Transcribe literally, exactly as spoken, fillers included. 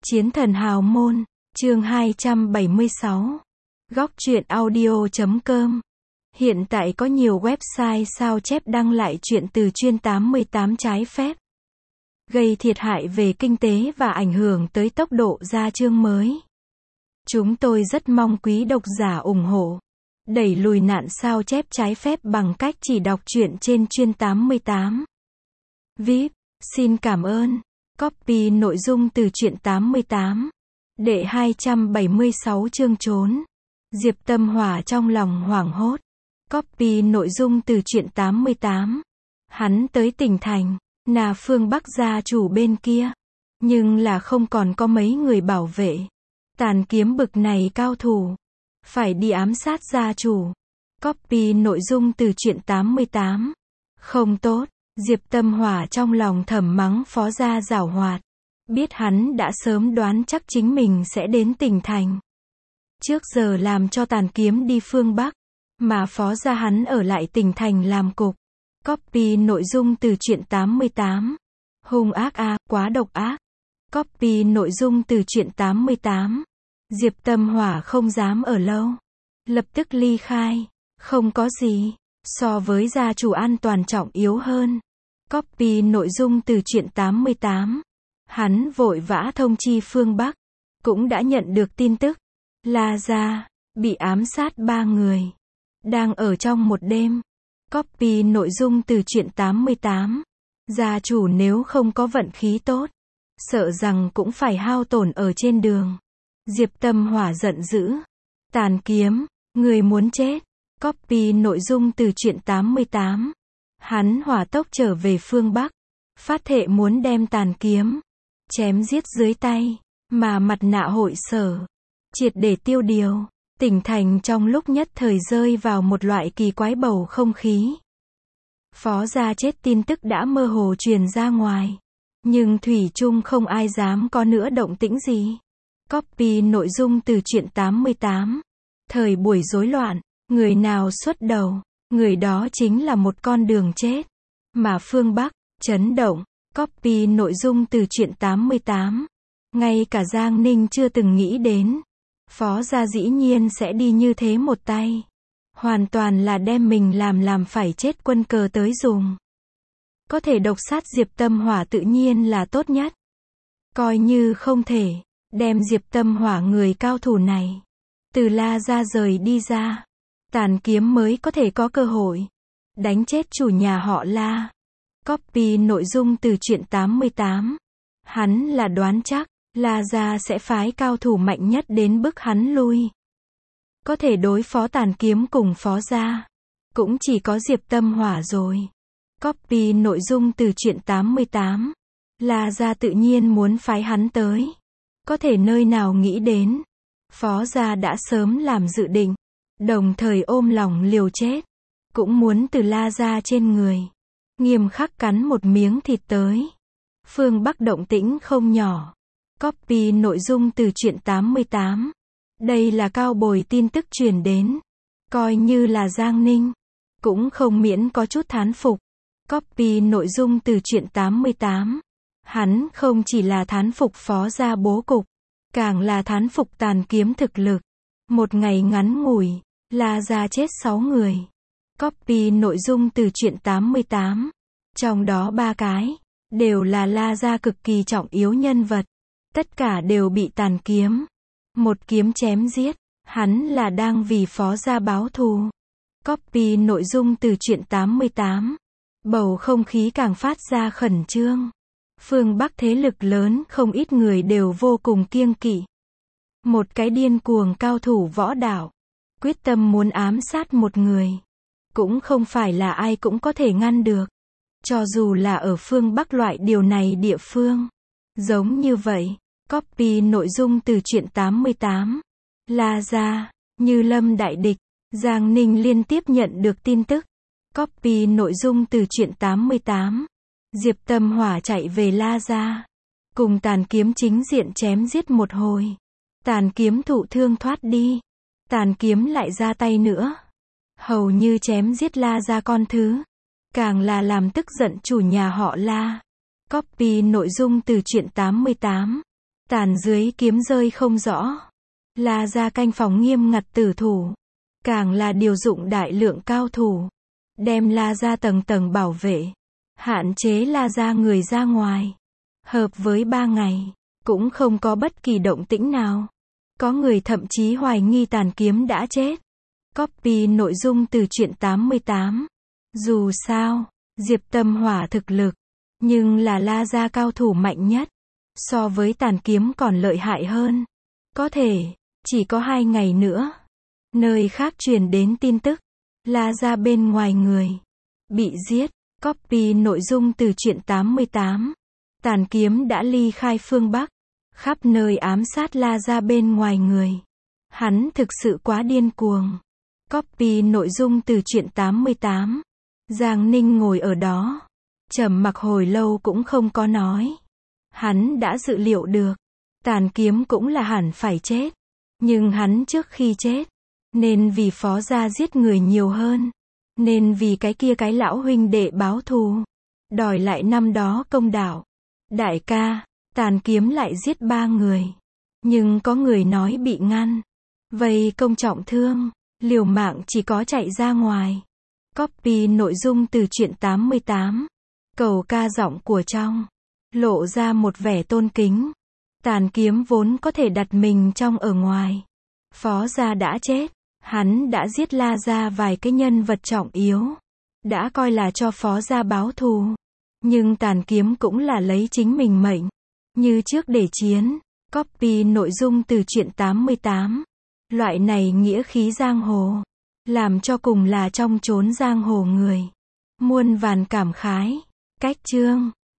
Chiến thần hào môn, chương hai trăm bảy mươi sáu. Góc truyện audio chấm com. Hiện tại có nhiều website sao chép đăng lại truyện từ chuyên tám mươi tám trái phép, gây thiệt hại về kinh tế và ảnh hưởng tới tốc độ ra chương mới. Chúng tôi rất mong quý độc giả ủng hộ, đẩy lùi nạn sao chép trái phép bằng cách chỉ đọc truyện trên chuyên tám mươi tám. vê i pê, xin cảm ơn. Copy nội dung từ truyện tám mươi tám. Đệ hai trăm bảy mươi sáu chương trốn. Diệp Tâm Hỏa trong lòng hoảng hốt. Copy nội dung từ truyện tám mươi tám. Hắn tới tỉnh thành, là phương Bắc gia chủ bên kia, nhưng là không còn có mấy người bảo vệ. Tàn kiếm bực này cao thủ, phải đi ám sát gia chủ. Copy nội dung từ truyện tám mươi tám. Không tốt. Diệp Tâm Hỏa trong lòng thầm mắng phó gia giảo hoạt. Biết hắn đã sớm đoán chắc chính mình sẽ đến tỉnh thành. Trước giờ làm cho tàn kiếm đi phương Bắc, mà phó gia hắn ở lại tỉnh thành làm cục. Copy nội dung từ truyện tám mươi tám. Hung ác a, à, quá độc ác. Copy nội dung từ truyện tám mươi tám. Diệp Tâm Hỏa không dám ở lâu, lập tức ly khai. Không có gì so với gia chủ an toàn trọng yếu hơn. Copy nội dung từ truyện tám mươi tám. Hắn vội vã thông chi phương Bắc, cũng đã nhận được tin tức. La gia bị ám sát ba người, đang ở trong một đêm. Copy nội dung từ truyện tám mươi tám. Gia chủ nếu không có vận khí tốt, sợ rằng cũng phải hao tổn ở trên đường. Diệp Tâm Hỏa giận dữ. Tàn kiếm, người muốn chết. Copy nội dung từ truyện tám mươi tám. Hắn hỏa tốc trở về phương Bắc, phát thệ muốn đem tàn kiếm chém giết dưới tay, mà mặt nạ hội sở triệt để tiêu điều. Tỉnh thành trong lúc nhất thời rơi vào một loại kỳ quái bầu không khí. Phó gia chết tin tức đã mơ hồ truyền ra ngoài, nhưng thủy chung không ai dám có nữa động tĩnh gì. Copy nội dung từ truyện tám mươi tám. Thời buổi rối loạn, người nào xuất đầu, người đó chính là một con đường chết. Mà phương Bắc chấn động. Copy nội dung từ truyện tám mươi tám. Ngay cả Giang Ninh chưa từng nghĩ đến, phó gia dĩ nhiên sẽ đi như thế một tay. Hoàn toàn là đem mình làm làm phải chết quân cờ tới dùng. Có thể độc sát Diệp Tâm Hỏa tự nhiên là tốt nhất. Coi như không thể đem Diệp Tâm Hỏa người cao thủ này từ La gia rời đi ra, tàn kiếm mới có thể có cơ hội đánh chết chủ nhà họ La. Copy nội dung từ truyện tám mươi tám. Hắn là đoán chắc La gia sẽ phái cao thủ mạnh nhất đến bức hắn lui. Có thể đối phó tàn kiếm cùng phó gia, cũng chỉ có Diệp Tâm Hỏa rồi. Copy nội dung từ truyện tám mươi tám. La gia tự nhiên muốn phái hắn tới. Có thể nơi nào nghĩ đến, phó gia đã sớm làm dự định, đồng thời ôm lòng liều chết, cũng muốn từ La gia trên người nghiêm khắc cắn một miếng thịt tới. Phương Bắc động tĩnh không nhỏ. Copy nội dung từ truyện tám mươi tám. Đây là cao bồi tin tức truyền đến. Coi như là Giang Ninh, cũng không miễn có chút thán phục. Copy nội dung từ truyện tám mươi tám. Hắn không chỉ là thán phục phó gia bố cục, càng là thán phục tàn kiếm thực lực. Một ngày ngắn ngủi, La gia chết sáu người. Copy nội dung từ truyện tám mươi tám. Trong đó ba cái đều là La gia cực kỳ trọng yếu nhân vật. Tất cả đều bị tàn kiếm một kiếm chém giết. Hắn là đang vì phó gia báo thù. Copy nội dung từ truyện tám mươi tám. Bầu không khí càng phát ra khẩn trương. Phương Bắc thế lực lớn không ít người đều vô cùng kiêng kỵ. Một cái điên cuồng cao thủ võ đạo, quyết tâm muốn ám sát một người, cũng không phải là ai cũng có thể ngăn được. Cho dù là ở phương Bắc loại điều này địa phương giống như vậy. Copy nội dung từ truyện tám mươi tám. La gia như lâm đại địch. Giang Ninh liên tiếp nhận được tin tức. Copy nội dung từ truyện tám mươi tám. Diệp Tâm Hỏa chạy về La gia, cùng tàn kiếm chính diện chém giết một hồi. Tàn kiếm thụ thương thoát đi. Tàn kiếm lại ra tay nữa, hầu như chém giết La gia con thứ, càng là làm tức giận chủ nhà họ La. Copy nội dung từ truyện tám mươi tám. Tàn dưới kiếm rơi không rõ. La Gia canh phòng nghiêm ngặt tử thủ. Càng là điều dụng đại lượng cao thủ. Đem La Gia tầng tầng bảo vệ. Hạn chế La Gia người ra ngoài. Hợp với ba ngày. Cũng không có bất kỳ động tĩnh nào. Có người thậm chí hoài nghi Tàn Kiếm đã chết. Copy nội dung từ truyện tám mươi tám. Dù sao, Diệp Tâm Hỏa thực lực. Nhưng là La Gia cao thủ mạnh nhất. So với Tàn Kiếm còn lợi hại hơn. Có thể, chỉ có hai ngày nữa. Nơi khác truyền đến tin tức. La Gia bên ngoài người. Bị giết. Copy nội dung từ truyện tám mươi tám. Tàn Kiếm đã ly khai phương Bắc. Khắp nơi ám sát La Gia bên ngoài người. Hắn thực sự quá điên cuồng. Copy nội dung từ truyện tám mươi tám. Giang Ninh ngồi ở đó. Trầm mặc hồi lâu cũng không có nói. Hắn đã dự liệu được. Tàn Kiếm cũng là hẳn phải chết. Nhưng hắn trước khi chết. Nên vì Phó gia giết người nhiều hơn. Nên vì cái kia cái lão huynh đệ báo thù. Đòi lại năm đó công đạo. Đại ca, Tàn Kiếm lại giết ba người. Nhưng có người nói bị ngăn. Vây công trọng thương. Liều mạng chỉ có chạy ra ngoài. Copy nội dung từ truyện tám mươi tám. Cầu ca giọng của trong. Lộ ra một vẻ tôn kính. Tàn Kiếm vốn có thể đặt mình trong ở ngoài. Phó gia đã chết. Hắn đã giết La Gia vài cái nhân vật trọng yếu. Đã coi là cho Phó gia báo thù. Nhưng Tàn Kiếm cũng là lấy chính mình mệnh. Như trước để chiến. Copy nội dung từ truyện tám mươi tám. Loại này nghĩa khí giang hồ. Làm cho cùng là trong chốn giang hồ người. Muôn vàn cảm khái. Cách chương.